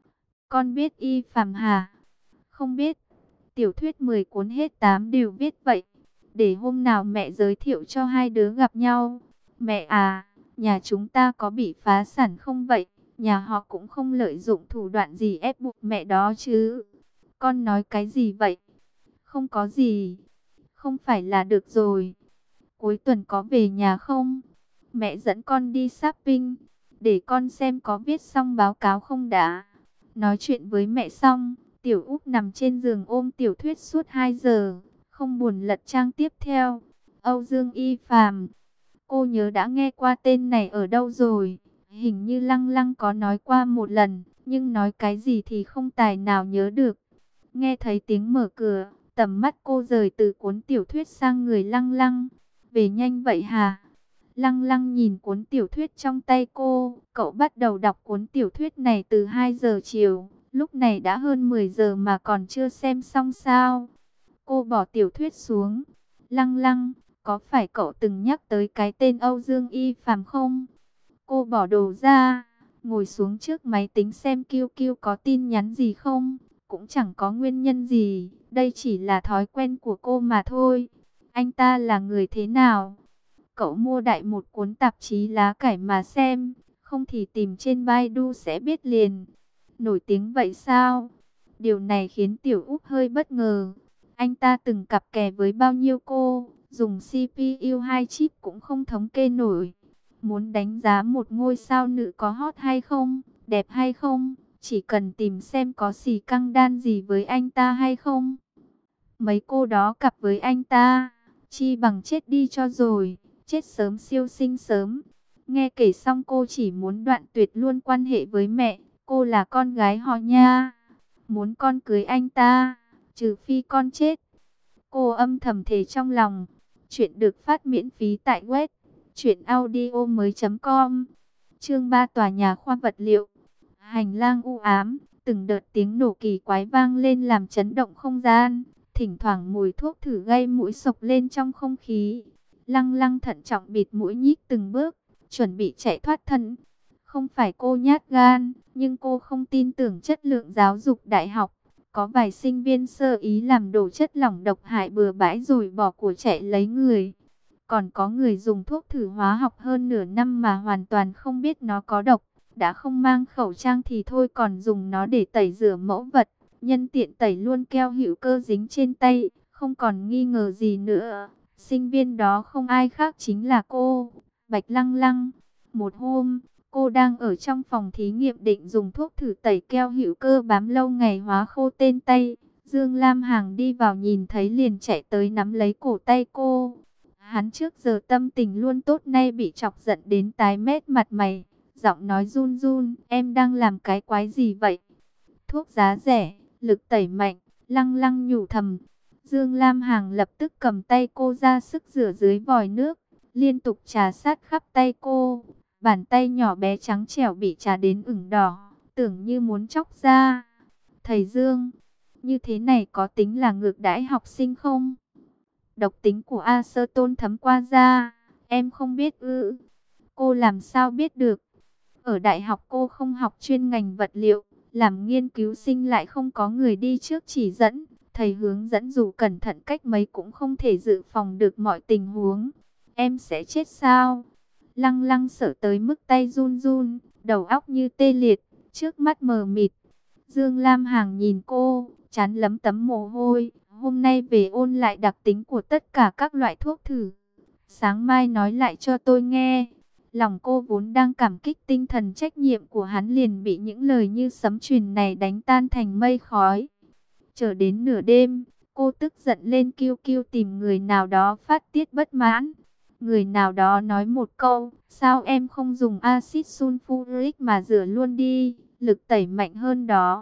Con biết Y Phạm hả? Không biết. Tiểu thuyết mười cuốn hết tám đều viết vậy. Để hôm nào mẹ giới thiệu cho hai đứa gặp nhau. Mẹ à, nhà chúng ta có bị phá sản không vậy? Nhà họ cũng không lợi dụng thủ đoạn gì ép buộc mẹ đó chứ. Con nói cái gì vậy? Không có gì. Không phải là được rồi. Cuối tuần có về nhà không? Mẹ dẫn con đi shopping. Để con xem có viết xong báo cáo không đã. Nói chuyện với mẹ xong, Tiểu Úc nằm trên giường ôm tiểu thuyết suốt hai giờ, không buồn lật trang tiếp theo. Âu Dương Y Phạm. Cô nhớ đã nghe qua tên này ở đâu rồi. Hình như Lăng Lăng có nói qua một lần, nhưng nói cái gì thì không tài nào nhớ được. Nghe thấy tiếng mở cửa, tầm mắt cô rời từ cuốn tiểu thuyết sang người Lăng Lăng. Về nhanh vậy hả? Lăng Lăng nhìn cuốn tiểu thuyết trong tay cô. Cậu bắt đầu đọc cuốn tiểu thuyết này từ hai giờ chiều. Lúc này đã hơn mười giờ mà còn chưa xem xong sao? Cô bỏ tiểu thuyết xuống. Lăng Lăng, có phải cậu từng nhắc tới cái tên Âu Dương Y Phạm không? Cô bỏ đồ ra, ngồi xuống trước máy tính xem Kiêu Kiêu có tin nhắn gì không. Cũng chẳng có nguyên nhân gì, đây chỉ là thói quen của cô mà thôi. Anh ta là người thế nào? Cậu mua đại một cuốn tạp chí lá cải mà xem, không thì tìm trên Baidu sẽ biết liền. Nổi tiếng vậy sao? Điều này khiến Tiểu Úc hơi bất ngờ. Anh ta từng cặp kè với bao nhiêu cô, dùng xê pê u hai chip cũng không thống kê nổi. Muốn đánh giá một ngôi sao nữ có hot hay không, đẹp hay không, chỉ cần tìm xem có xì căng đan gì với anh ta hay không. Mấy cô đó cặp với anh ta, chi bằng chết đi cho rồi, chết sớm siêu sinh sớm. Nghe kể xong cô chỉ muốn đoạn tuyệt luôn quan hệ với mẹ, cô là con gái họ Nha. Muốn con cưới anh ta, trừ phi con chết. Cô âm thầm thề trong lòng. Chuyện được phát miễn phí tại web truyện audio mới chấm com. Chương ba, tòa nhà khoa vật liệu. Hành lang u ám, từng đợt tiếng nổ kỳ quái vang lên làm chấn động không gian. Thỉnh thoảng mùi thuốc thử gây mũi sộc lên trong không khí. Lăng Lăng thận trọng bịt mũi nhích từng bước, chuẩn bị chạy thoát thân. Không phải cô nhát gan, nhưng cô không tin tưởng chất lượng giáo dục đại học. Có vài sinh viên sơ ý làm đổ chất lỏng độc hại bừa bãi rồi bỏ của chạy lấy người. Còn có người dùng thuốc thử hóa học hơn nửa năm mà hoàn toàn không biết nó có độc. Đã không mang khẩu trang thì thôi còn dùng nó để tẩy rửa mẫu vật. Nhân tiện tẩy luôn keo hữu cơ dính trên tay, không còn nghi ngờ gì nữa. Sinh viên đó không ai khác chính là cô, Bạch Lăng Lăng. Một hôm, cô đang ở trong phòng thí nghiệm định dùng thuốc thử tẩy keo hữu cơ bám lâu ngày hóa khô tên tay. Dương Lam Hằng đi vào nhìn thấy liền chạy tới nắm lấy cổ tay cô. Hắn trước giờ tâm tình luôn tốt nay bị chọc giận đến tái mét mặt mày. Giọng nói run run, em đang làm cái quái gì vậy? Thuốc giá rẻ, lực tẩy mạnh, Lăng Lăng nhủ thầm. Dương Lam Hằng lập tức cầm tay cô ra sức rửa dưới vòi nước, liên tục trà sát khắp tay cô. Bàn tay nhỏ bé trắng trẻo bị trà đến ửng đỏ, tưởng như muốn chóc ra. Thầy Dương, như thế này có tính là ngược đãi học sinh không? Độc tính của acetone thấm qua da, em không biết ư? Cô làm sao biết được? Ở đại học cô không học chuyên ngành vật liệu, làm nghiên cứu sinh lại không có người đi trước chỉ dẫn. Thầy hướng dẫn dù cẩn thận cách mấy cũng không thể dự phòng được mọi tình huống. Em sẽ chết sao? Lăng Lăng sợ tới mức tay run run, đầu óc như tê liệt, trước mắt mờ mịt. Dương Lam Hằng nhìn cô, trán lấm tấm mồ hôi. Hôm nay về ôn lại đặc tính của tất cả các loại thuốc thử. Sáng mai nói lại cho tôi nghe. Lòng cô vốn đang cảm kích tinh thần trách nhiệm của hắn liền bị những lời như sấm truyền này đánh tan thành mây khói. Chờ đến nửa đêm, cô tức giận lên kêu kêu tìm người nào đó phát tiết bất mãn. Người nào đó nói một câu, sao em không dùng axit sulfuric mà rửa luôn đi, lực tẩy mạnh hơn đó.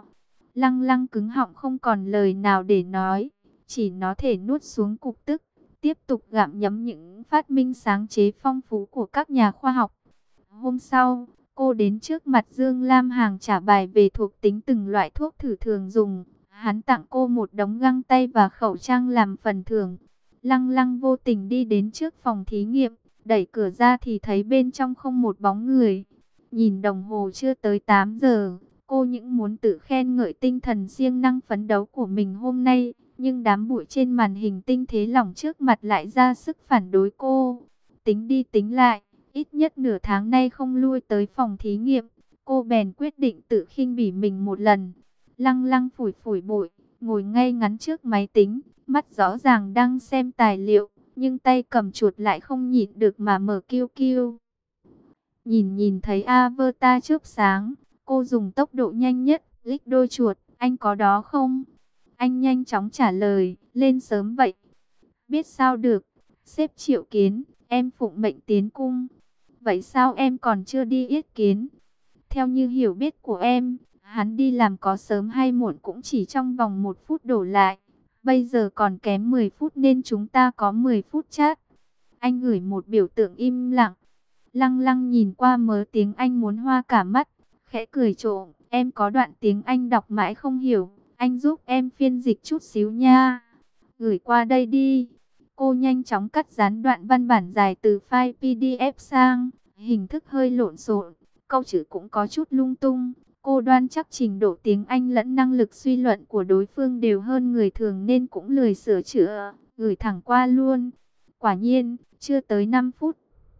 Lăng Lăng cứng họng không còn lời nào để nói, chỉ nó thể nuốt xuống cục tức, tiếp tục gặm nhấm những phát minh sáng chế phong phú của các nhà khoa học. Hôm sau, cô đến trước mặt Dương Lam Hằng trả bài về thuộc tính từng loại thuốc thử thường dùng. Hắn tặng cô một đống găng tay và khẩu trang làm phần thưởng. Lăng Lăng vô tình đi đến trước phòng thí nghiệm, đẩy cửa ra thì thấy bên trong không một bóng người. Nhìn đồng hồ chưa tới tám giờ, cô những muốn tự khen ngợi tinh thần siêng năng phấn đấu của mình hôm nay, nhưng đám bụi trên màn hình tinh thế lỏng trước mặt lại ra sức phản đối cô. Tính đi tính lại, ít nhất nửa tháng nay không lui tới phòng thí nghiệm, cô bèn quyết định tự khinh bỉ mình một lần. Lăng Lăng phủi phủi bụi, ngồi ngay ngắn trước máy tính, mắt rõ ràng đang xem tài liệu, nhưng tay cầm chuột lại không nhịn được mà mở kiu kiu. Nhìn nhìn thấy avatar chớp sáng, cô dùng tốc độ nhanh nhất, click đôi chuột, anh có đó không? Anh nhanh chóng trả lời, lên sớm vậy. Biết sao được, sếp triệu kiến, em phụng mệnh tiến cung. Vậy sao em còn chưa đi yết kiến? Theo như hiểu biết của em, hắn đi làm có sớm hay muộn cũng chỉ trong vòng một phút đổ lại. Bây giờ còn kém mười phút nên chúng ta có mười phút chat. Anh gửi một biểu tượng im lặng. Lăng Lăng nhìn qua mớ tiếng Anh muốn hoa cả mắt, khẽ cười trộm. Em có đoạn tiếng Anh đọc mãi không hiểu, anh giúp em phiên dịch chút xíu nha. Gửi qua đây đi. Cô nhanh chóng cắt dán đoạn văn bản dài từ file pê đê ép sang, hình thức hơi lộn xộn, câu chữ cũng có chút lung tung. Cô đoan chắc trình độ tiếng Anh lẫn năng lực suy luận của đối phương đều hơn người thường nên cũng lười sửa chữa, gửi thẳng qua luôn. Quả nhiên, chưa tới năm phút,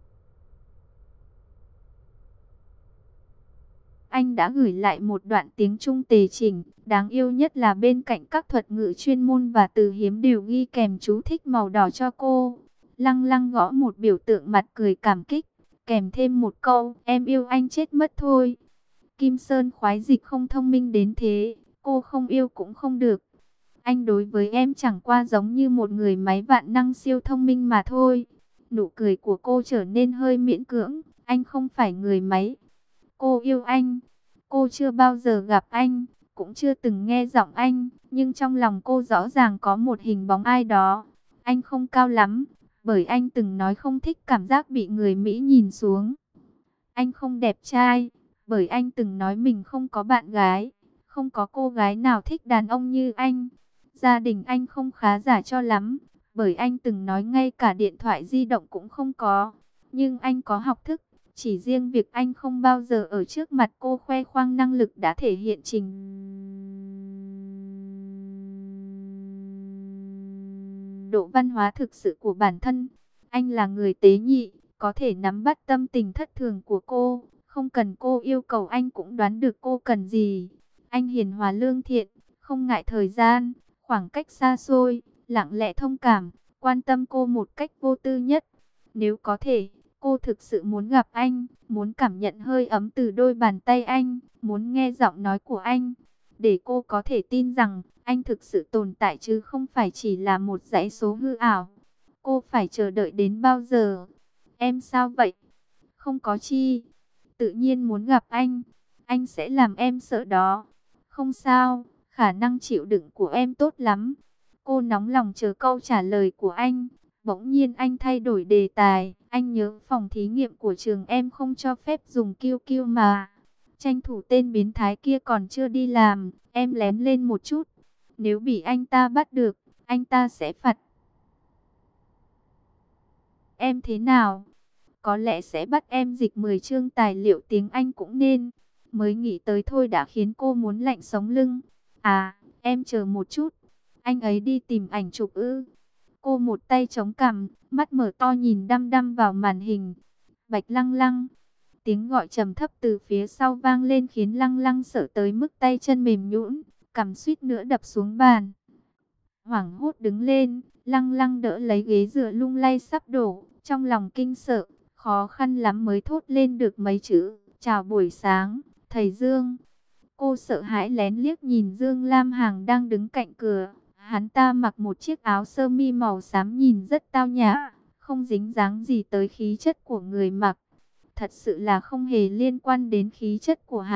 anh đã gửi lại một đoạn tiếng Trung tề chỉnh. Đáng yêu nhất là bên cạnh các thuật ngữ chuyên môn và từ hiếm đều ghi kèm chú thích màu đỏ cho cô. Lăng Lăng gõ một biểu tượng mặt cười cảm kích, kèm thêm một câu, em yêu anh chết mất thôi. Kim Sơn khoái dịch không thông minh đến thế, cô không yêu cũng không được. Anh đối với em chẳng qua giống như một người máy vạn năng siêu thông minh mà thôi. Nụ cười của cô trở nên hơi miễn cưỡng, anh không phải người máy. Cô yêu anh, cô chưa bao giờ gặp anh, cũng chưa từng nghe giọng anh, nhưng trong lòng cô rõ ràng có một hình bóng ai đó. Anh không cao lắm, bởi anh từng nói không thích cảm giác bị người Mỹ nhìn xuống. Anh không đẹp trai, bởi anh từng nói mình không có bạn gái, không có cô gái nào thích đàn ông như anh. Gia đình anh không khá giả cho lắm, bởi anh từng nói ngay cả điện thoại di động cũng không có. Nhưng anh có học thức, chỉ riêng việc anh không bao giờ ở trước mặt cô khoe khoang năng lực đã thể hiện trình độ văn hóa thực sự của bản thân. Anh là người tế nhị, có thể nắm bắt tâm tình thất thường của cô. Không cần cô yêu cầu anh cũng đoán được cô cần gì. Anh hiền hòa lương thiện, không ngại thời gian, khoảng cách xa xôi, lặng lẽ thông cảm, quan tâm cô một cách vô tư nhất. Nếu có thể, cô thực sự muốn gặp anh, muốn cảm nhận hơi ấm từ đôi bàn tay anh, muốn nghe giọng nói của anh, để cô có thể tin rằng anh thực sự tồn tại chứ không phải chỉ là một dãy số hư ảo. Cô phải chờ đợi đến bao giờ? Em sao vậy? Không có chi. Tự nhiên muốn gặp anh. Anh sẽ làm em sợ đó. Không sao, khả năng chịu đựng của em tốt lắm. Cô nóng lòng chờ câu trả lời của anh. Bỗng nhiên anh thay đổi đề tài. Anh nhớ phòng thí nghiệm của trường em không cho phép dùng kiu kiu mà. Tranh thủ tên biến thái kia còn chưa đi làm, em lén lên một chút. Nếu bị anh ta bắt được, anh ta sẽ phạt em thế nào? Có lẽ sẽ bắt em dịch mười chương tài liệu tiếng Anh cũng nên. Mới nghĩ tới thôi đã khiến cô muốn lạnh sống lưng. À, em chờ một chút. Anh ấy đi tìm ảnh chụp ư? Cô một tay chống cằm, mắt mở to nhìn đăm đăm vào màn hình. Bạch Lăng Lăng. Tiếng gọi trầm thấp từ phía sau vang lên khiến Lăng Lăng sợ tới mức tay chân mềm nhũn, cằm suýt nữa đập xuống bàn. Hoảng hốt đứng lên, Lăng Lăng đỡ lấy ghế dựa lung lay sắp đổ, trong lòng kinh sợ, khó khăn lắm mới thốt lên được mấy chữ, chào buổi sáng, thầy Dương. Cô sợ hãi lén liếc nhìn Dương Lam Hằng đang đứng cạnh cửa, hắn ta mặc một chiếc áo sơ mi màu xám nhìn rất tao nhã, không dính dáng gì tới khí chất của người mặc. Thật sự là không hề liên quan đến khí chất của hắn,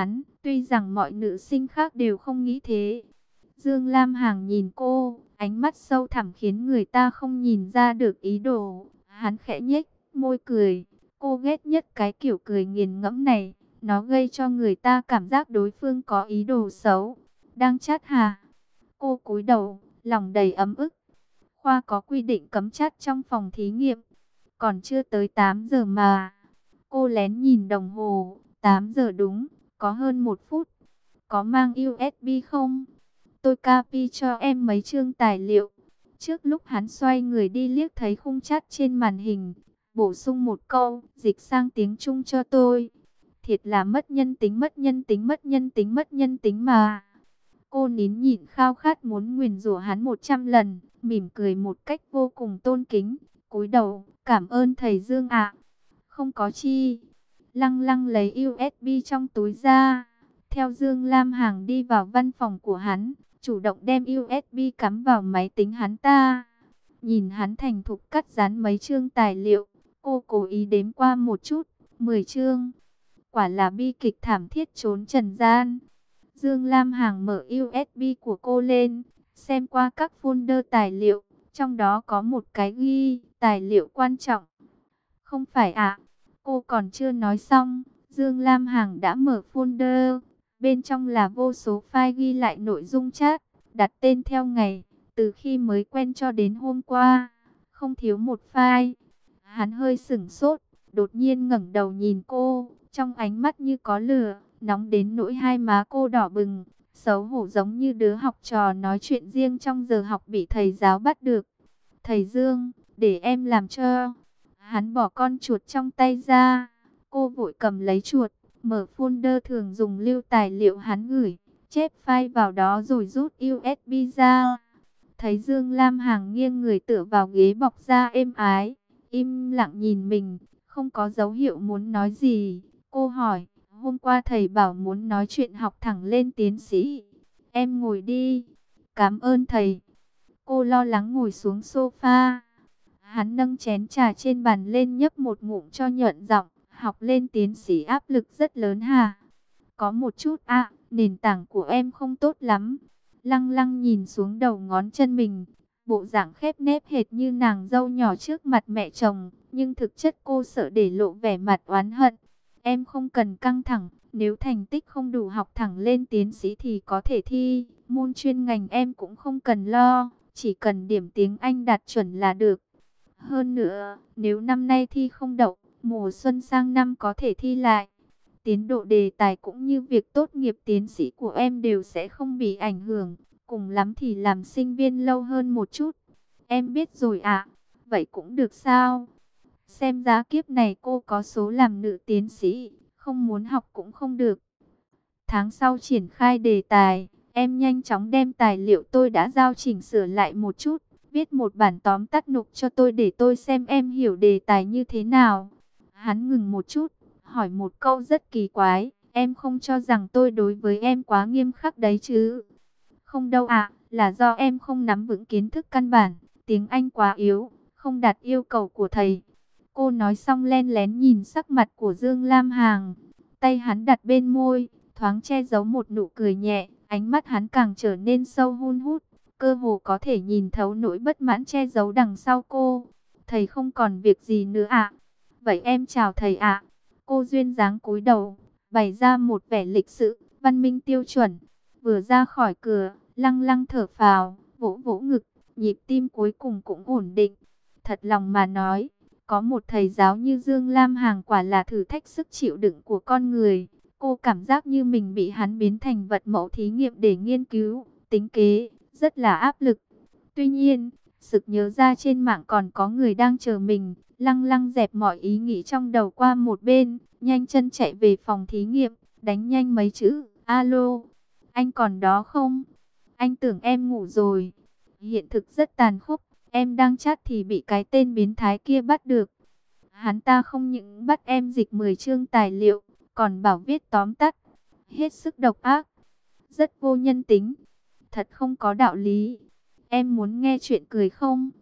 Tuy rằng mọi nữ sinh khác đều không nghĩ thế. Dương Lam Hằng nhìn cô, ánh mắt sâu thẳm khiến người ta không nhìn ra được ý đồ. Hắn khẽ nhếch môi cười. Cô ghét nhất cái kiểu cười nghiền ngẫm này. Nó gây cho người ta cảm giác đối phương có ý đồ xấu. Đang chát hả? Cô cúi đầu, lòng đầy ấm ức. Khoa có quy định cấm chát trong phòng thí nghiệm. Còn chưa tới tám giờ mà. Cô lén nhìn đồng hồ. tám giờ đúng, có hơn một phút. Có mang u ét bê không? Tôi copy cho em mấy chương tài liệu. Trước lúc hắn xoay người đi liếc thấy khung chat trên màn hình. Bổ sung một câu, dịch sang tiếng Trung cho tôi. Thiệt là mất nhân tính, mất nhân tính, mất nhân tính, mất nhân tính mà. Cô nín nhịn khao khát muốn nguyền rủa hắn một trăm lần, mỉm cười một cách vô cùng tôn kính. Cúi đầu, cảm ơn thầy Dương ạ. Không có chi. Lăng lăng lấy u ét bê trong túi ra. Theo Dương Lam Hằng đi vào văn phòng của hắn, chủ động đem u ét bê cắm vào máy tính hắn ta. Nhìn hắn thành thục cắt dán mấy chương tài liệu, cô cố ý đếm qua một chút, mười chương. Quả là bi kịch thảm thiết trốn trần gian. Dương Lam Hằng mở u ét bê của cô lên, xem qua các folder tài liệu, trong đó có một cái ghi, tài liệu quan trọng. Không phải ạ, cô còn chưa nói xong, Dương Lam Hằng đã mở folder. Bên trong là vô số file ghi lại nội dung chat, đặt tên theo ngày, từ khi mới quen cho đến hôm qua, không thiếu một file. Hắn hơi sửng sốt, đột nhiên ngẩng đầu nhìn cô, trong ánh mắt như có lửa, nóng đến nỗi hai má cô đỏ bừng, xấu hổ giống như đứa học trò nói chuyện riêng trong giờ học bị thầy giáo bắt được. Thầy Dương, để em làm cho. Hắn bỏ con chuột trong tay ra, cô vội cầm lấy chuột, mở folder thường dùng lưu tài liệu hắn gửi, chép file vào đó rồi rút u ét bê ra. Thấy Dương Lam Hằng nghiêng người tựa vào ghế bọc da êm ái, im lặng nhìn mình, không có dấu hiệu muốn nói gì. Cô hỏi, hôm qua thầy bảo muốn nói chuyện học thẳng lên tiến sĩ. Em ngồi đi. Cảm ơn thầy. Cô lo lắng ngồi xuống sofa. Hắn nâng chén trà trên bàn lên nhấp một ngụm cho nhuận giọng. Học lên tiến sĩ áp lực rất lớn hả? Có một chút ạ, nền tảng của em không tốt lắm. Lăng lăng nhìn xuống đầu ngón chân mình. Bộ dạng khép nép hệt như nàng dâu nhỏ trước mặt mẹ chồng. Nhưng thực chất cô sợ để lộ vẻ mặt oán hận. Em không cần căng thẳng. Nếu thành tích không đủ học thẳng lên tiến sĩ thì có thể thi. Môn chuyên ngành em cũng không cần lo. Chỉ cần điểm tiếng Anh đạt chuẩn là được. Hơn nữa, nếu năm nay thi không đậu, mùa xuân sang năm có thể thi lại. Tiến độ đề tài cũng như việc tốt nghiệp tiến sĩ của em đều sẽ không bị ảnh hưởng. Cùng lắm thì làm sinh viên lâu hơn một chút. Em biết rồi ạ. Vậy cũng được sao? Xem giá kiếp này cô có số làm nữ tiến sĩ. Không muốn học cũng không được. Tháng sau triển khai đề tài. Em nhanh chóng đem tài liệu tôi đã giao chỉnh sửa lại một chút. Viết một bản tóm tắt nộp cho tôi để tôi xem em hiểu đề tài như thế nào. Hắn ngừng một chút, hỏi một câu rất kỳ quái. Em không cho rằng tôi đối với em quá nghiêm khắc đấy chứ? Không đâu ạ, là do em không nắm vững kiến thức căn bản. Tiếng Anh quá yếu, không đạt yêu cầu của thầy. Cô nói xong len lén nhìn sắc mặt của Dương Lam Hằng. Tay hắn đặt bên môi, thoáng che giấu một nụ cười nhẹ. Ánh mắt hắn càng trở nên sâu hun hút. Cơ hồ có thể nhìn thấu nỗi bất mãn che giấu đằng sau cô. Thầy không còn việc gì nữa ạ? Vậy em chào thầy ạ. Cô duyên dáng cúi đầu, bày ra một vẻ lịch sự, văn minh tiêu chuẩn. Vừa ra khỏi cửa, lăng lăng thở phào, vỗ vỗ ngực, nhịp tim cuối cùng cũng ổn định. Thật lòng mà nói, có một thầy giáo như Dương Lam Hằng quả là thử thách sức chịu đựng của con người. Cô cảm giác như mình bị hắn biến thành vật mẫu thí nghiệm để nghiên cứu, tính kế, rất là áp lực. Tuy nhiên, sực nhớ ra trên mạng còn có người đang chờ mình, lăng lăng dẹp mọi ý nghĩ trong đầu qua một bên, nhanh chân chạy về phòng thí nghiệm, đánh nhanh mấy chữ, alo, anh còn đó không? Anh tưởng em ngủ rồi. Hiện thực rất tàn khốc, em đang chat thì bị cái tên biến thái kia bắt được. Hắn ta không những bắt em dịch mười chương tài liệu, còn bảo viết tóm tắt, hết sức độc ác, rất vô nhân tính, thật không có đạo lý. Em muốn nghe chuyện cười không?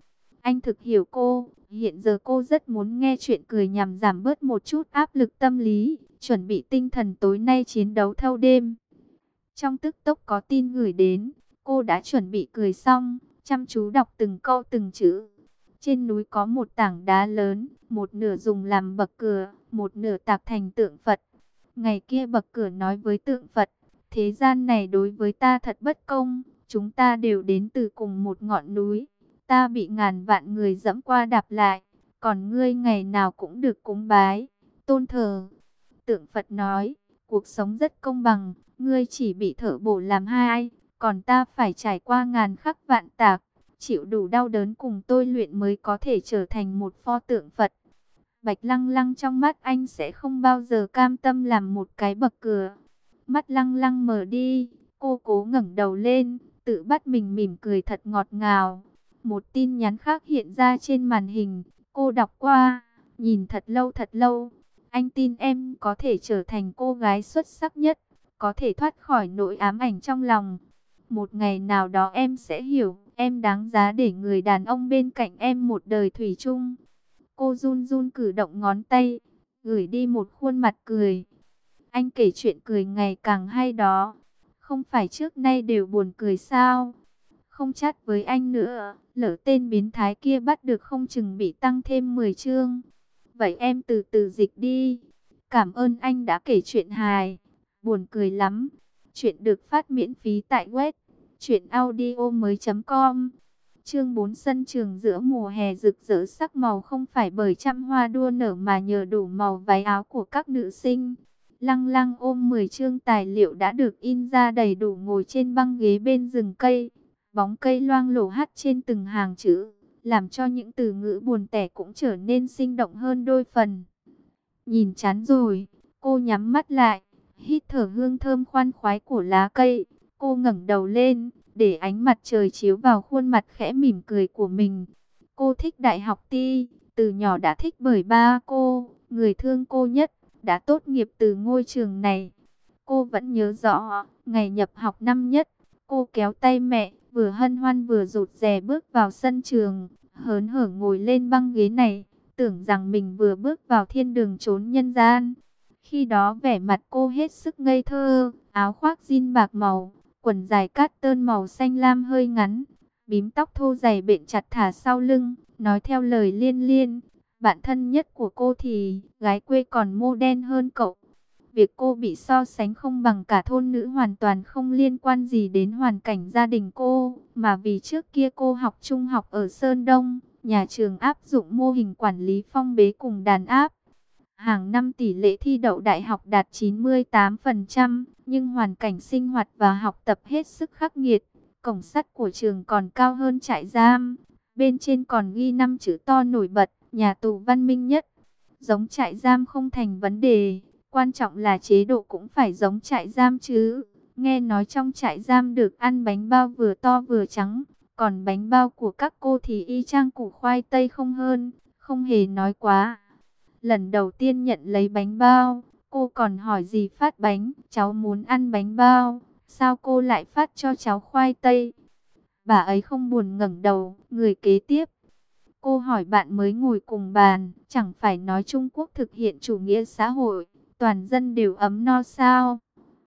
Anh thực hiểu cô, hiện giờ cô rất muốn nghe chuyện cười nhằm giảm bớt một chút áp lực tâm lý, chuẩn bị tinh thần tối nay chiến đấu thâu đêm. Trong tức tốc có tin gửi đến, cô đã chuẩn bị cười xong, chăm chú đọc từng câu từng chữ. Trên núi có một tảng đá lớn, một nửa dùng làm bậc cửa, một nửa tạc thành tượng Phật. Ngày kia bậc cửa nói với tượng Phật, thế gian này đối với ta thật bất công, chúng ta đều đến từ cùng một ngọn núi. Ta bị ngàn vạn người dẫm qua đạp lại, còn ngươi ngày nào cũng được cúng bái, tôn thờ. Tượng Phật nói, cuộc sống rất công bằng, ngươi chỉ bị thở bổ làm hai, còn ta phải trải qua ngàn khắc vạn tạc, chịu đủ đau đớn cùng tôi luyện mới có thể trở thành một pho tượng Phật. Bạch Lăng Lăng trong mắt anh sẽ không bao giờ cam tâm làm một cái bậc cửa. Mắt Lăng Lăng mở đi, cô cố ngẩng đầu lên, tự bắt mình mỉm cười thật ngọt ngào. Một tin nhắn khác hiện ra trên màn hình, cô đọc qua, nhìn thật lâu thật lâu. Anh tin em có thể trở thành cô gái xuất sắc nhất, có thể thoát khỏi nỗi ám ảnh trong lòng. Một ngày nào đó em sẽ hiểu, em đáng giá để người đàn ông bên cạnh em một đời thủy chung. Cô run run cử động ngón tay, gửi đi một khuôn mặt cười. Anh kể chuyện cười ngày càng hay đó. Không phải trước nay đều buồn cười sao? Không chat với anh nữa, lỡ tên biến thái kia bắt được không chừng bị tăng thêm mười chương. Vậy em từ từ dịch đi. Cảm ơn anh đã kể chuyện hài. Buồn cười lắm. Chuyện được phát miễn phí tại web truyện audio mới chấm com. Chương bốn sân trường giữa mùa hè rực rỡ sắc màu không phải bởi trăm hoa đua nở mà nhờ đủ màu váy áo của các nữ sinh. Lăng Lăng ôm mười chương tài liệu đã được in ra đầy đủ ngồi trên băng ghế bên rừng cây. Bóng cây loang lổ hắt trên từng hàng chữ, làm cho những từ ngữ buồn tẻ cũng trở nên sinh động hơn đôi phần. Nhìn chán rồi, cô nhắm mắt lại, hít thở hương thơm khoan khoái của lá cây. Cô ngẩng đầu lên, để ánh mặt trời chiếu vào khuôn mặt khẽ mỉm cười của mình. Cô thích đại học Ti, từ nhỏ đã thích bởi ba cô, người thương cô nhất, đã tốt nghiệp từ ngôi trường này. Cô vẫn nhớ rõ, ngày nhập học năm nhất, cô kéo tay mẹ, vừa hân hoan vừa rụt rè bước vào sân trường, hớn hở ngồi lên băng ghế này, tưởng rằng mình vừa bước vào thiên đường chốn nhân gian. Khi đó vẻ mặt cô hết sức ngây thơ, áo khoác jean bạc màu, quần dài cát tơn màu xanh lam hơi ngắn, bím tóc thô dày bện chặt thả sau lưng, nói theo lời Liên Liên, bạn thân nhất của cô thì gái quê còn mô đen hơn cậu. Việc cô bị so sánh không bằng cả thôn nữ hoàn toàn không liên quan gì đến hoàn cảnh gia đình cô, mà vì trước kia cô học trung học ở Sơn Đông, nhà trường áp dụng mô hình quản lý phong bế cùng đàn áp. Hàng năm tỷ lệ thi đậu đại học đạt chín mươi tám phần trăm, nhưng hoàn cảnh sinh hoạt và học tập hết sức khắc nghiệt. Cổng sắt của trường còn cao hơn trại giam, bên trên còn ghi năm chữ to nổi bật, nhà tù văn minh nhất. Giống trại giam không thành vấn đề, quan trọng là chế độ cũng phải giống trại giam chứ. Nghe nói trong trại giam được ăn bánh bao vừa to vừa trắng, còn bánh bao của các cô thì y chang củ khoai tây không hơn, không hề nói quá. Lần đầu tiên nhận lấy bánh bao, cô còn hỏi gì phát bánh, cháu muốn ăn bánh bao, sao cô lại phát cho cháu khoai tây? Bà ấy không buồn ngẩng đầu, người kế tiếp. Cô hỏi bạn mới ngồi cùng bàn, chẳng phải nói Trung Quốc thực hiện chủ nghĩa xã hội, toàn dân đều ấm no sao?